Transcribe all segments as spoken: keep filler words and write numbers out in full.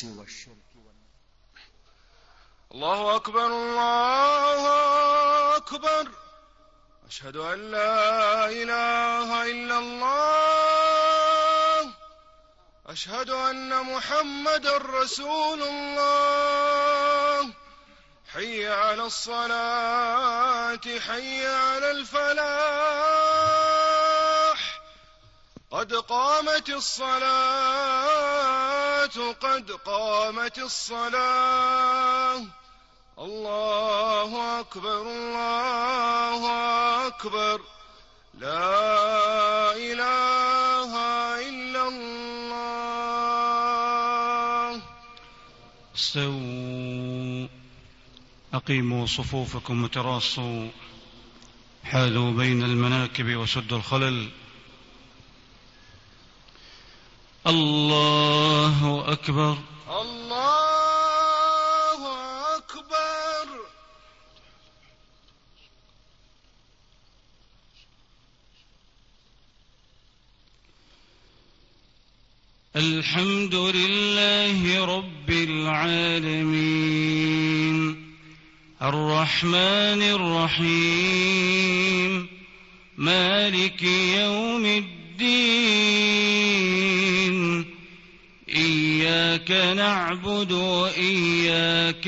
النجس والشرك. الله أكبر الله أكبر، أشهد أن لا إله إلا الله، أشهد أن محمدًا رسول الله. حي على الصلاة حي على الفلاح، قد قامت الصلاة قد قامت الصلاة. الله أكبر الله أكبر، لا إله إلا الله. استووا، أقيموا صفوفكم وتراصوا، حاذوا بين المناكب وسدوا الخلل. الله أكبر الله أكبر. الحمد لله رب العالمين، الرحمن الرحيم، مالك يوم الدين، إياك نعبد وإياك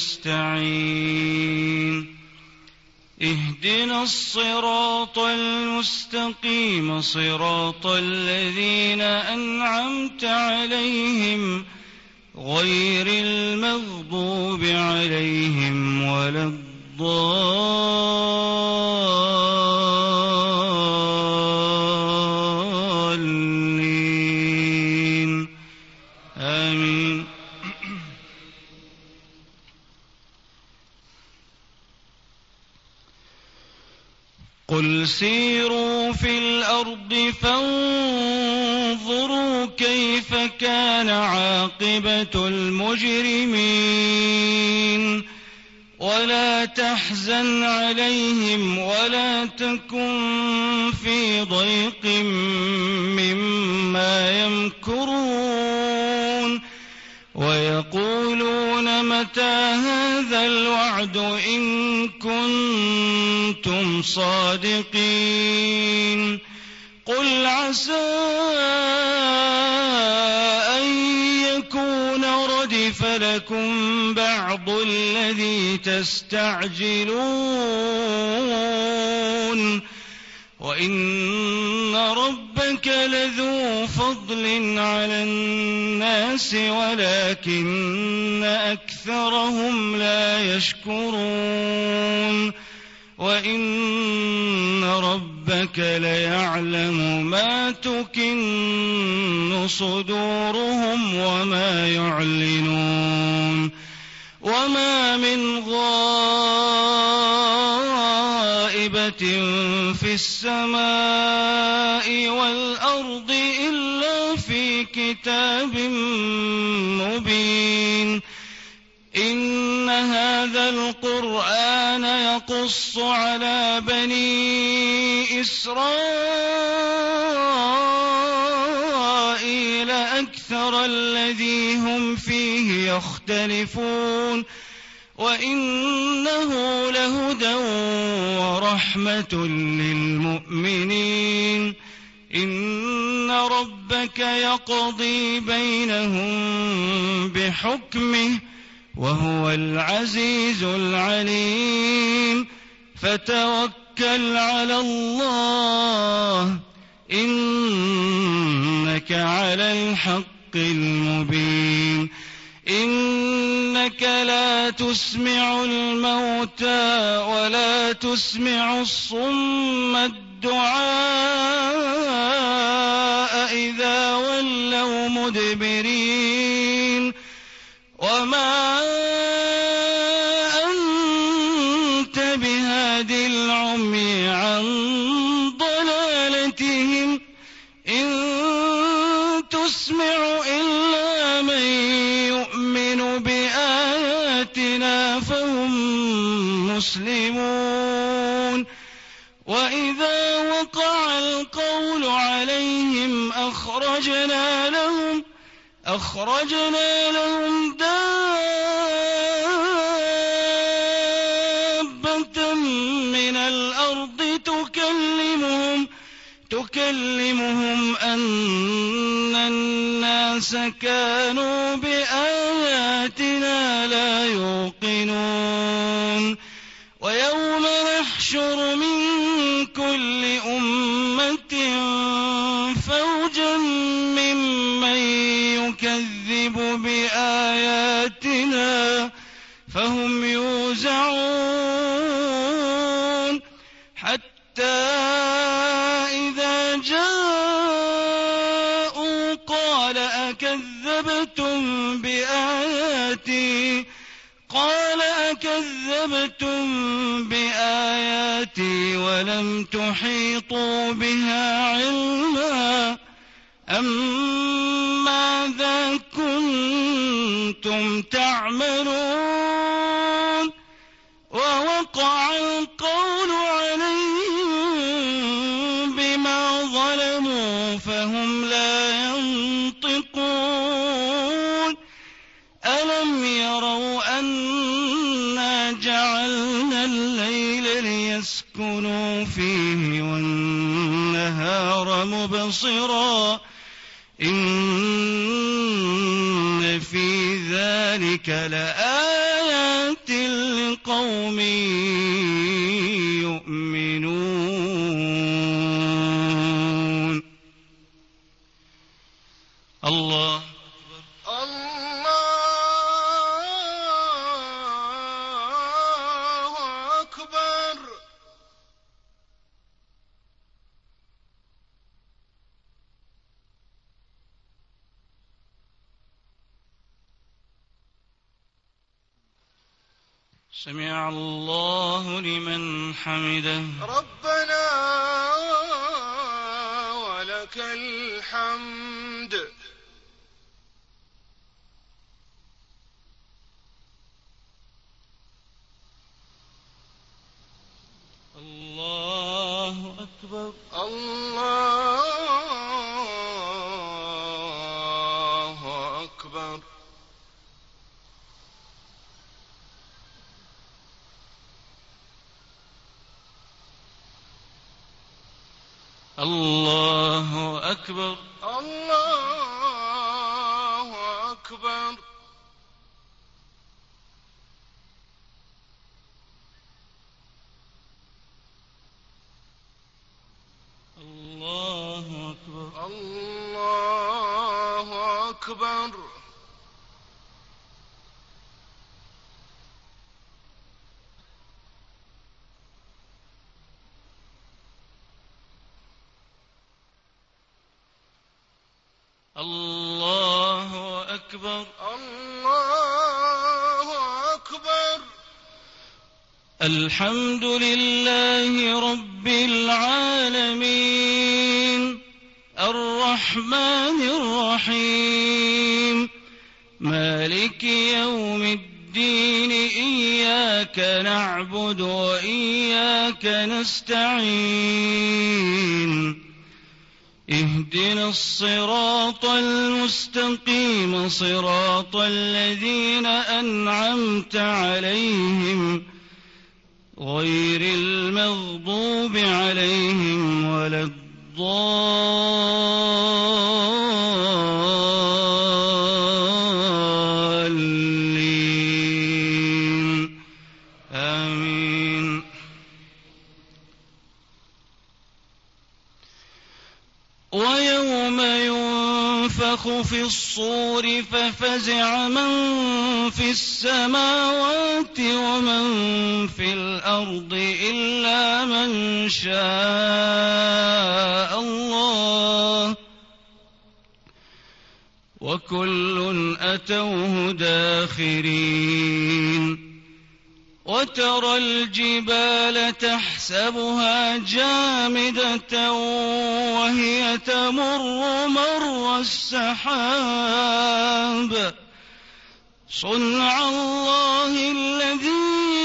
نستعين، اهدنا الصراط المستقيم، صراط الذين أنعمت عليهم غير المغضوب عليهم ولا الضالين، آمين. قل سيروا في الأرض فانظروا كيف كان عاقبة المجرمين، ولا تحزن عليهم ولا تكن في ضيق مما يمكرون، ويقولون متى هذا الوعد إن كنتم صادقين. قل عسى أن يكون ردف لكم بعض الذي تستعجلون، وإن ربك لذو فضل على الناس ولكن أكثرهم لا يشكرون، وإن ربك ليعلم ما تكن صدورهم وما يعلنون. وما من غائبة في السماء والأرض إلا في كتاب مبين. إن هذا القرآن يقص على بني إسرائيل أكثر الذي هم فيه يختلفون، وإنه لهدى ورحمة للمؤمنين. إن ربك يقضي بينهم بحكمه وهو العزيز العليم. فتوكل على الله إنك على الحق المبين. إنك لا تسمع الموتى ولا تسمع الصم الدعاء إذا ولوا مدبرين، وما أنت بهاد العمي عن ضلالتهم إن تسمع إلا من يؤمن بآياتنا فهم مسلمون. وإذا وقع القول عليهم أخرجنا لهم أخرجنا لهم يكلمهم أن الناس كانوا بآياتنا لا يوقنون ويوم نحشر من كل أمة فوجا ممن يكذب بآياتنا فهم يوزعون حتى إذا جاءوا قال أكذبتم بآياتي قال أكذبتم بآياتي ولم تحيطوا بها علما أم ماذا كنتم تعملون ووقع القول عليهم بما ظلموا فهم لا ينطقون ألم يروا أنا جعلنا الليل ليسكنوا فيه والنهار مبصرا إن في ذلك لآيات لقوم يؤمنون. الله سمع الله لمن حمده ربنا ولك الحمد. الله أكبر الله أكبر. الله أكبر الله أكبر. الله أكبر الله أكبر. الله أكبر الله أكبر. الحمد لله رب العالمين الرحمن الرحيم مالك يوم الدين إياك نعبد وإياك نستعين اهدنا الصراط المستقيم صراط الذين أنعمت عليهم غير المغضوب عليهم ولا الضالين آمين. ويوم ينفخ في الصور ففزع من في السماوات ومن في الأرض إلا من شاء الله وكل أتوه داخرين. وترى الجبال تحسبها جامدة وهي تمر مر السحاب صنع الله الذي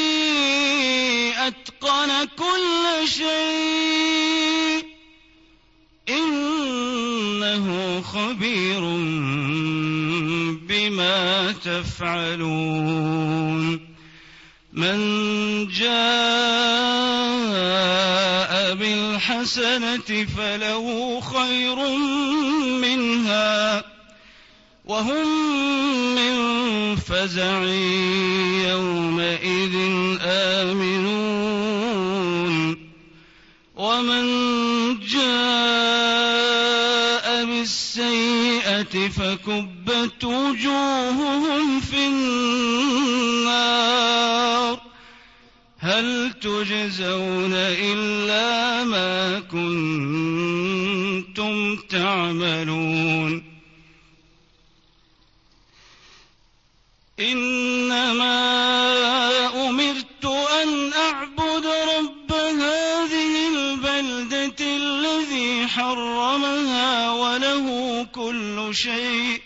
أتقن كل شيء إنه خبير بما تفعلون. من جاء بالحسنة فله خير منها وهم من فزع يومئذ آمنون ومن جاء بالسيئة فكبت وجوههم في النار هل تجزون إلا ما كنتم تعملون إنما أمرت أن أعبد رب هذه البلدة الذي حرمها وله كل شيء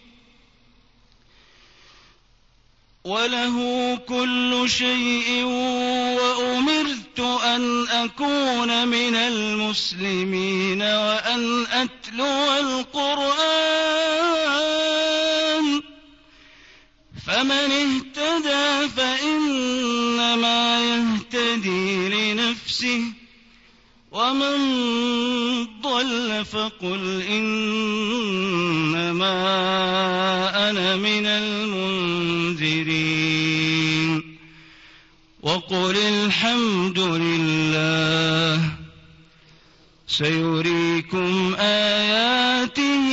وله كل شيء وأمرت أن أكون من المسلمين وأن أتلو القرآن فمن اهتدى فإنما يهتدي لنفسه ومن ضل فقل إنما أنا من المنذرين وقل الحمد لله سيريكم آياته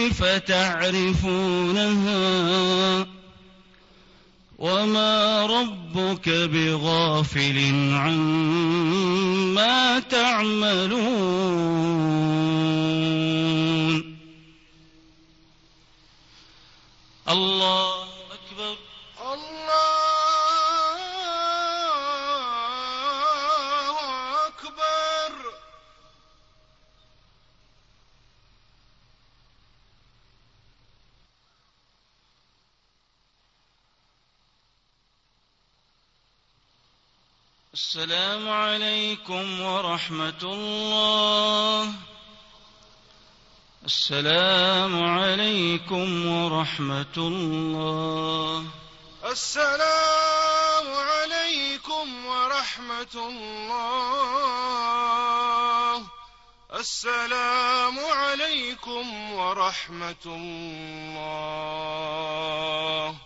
فتعرفونها وما ربك بغافل عما تعملون الله أكبر الله أكبر. السلام عليكم ورحمة الله. السلام عليكم ورحمة الله. السلام عليكم ورحمة الله. السلام عليكم ورحمة الله.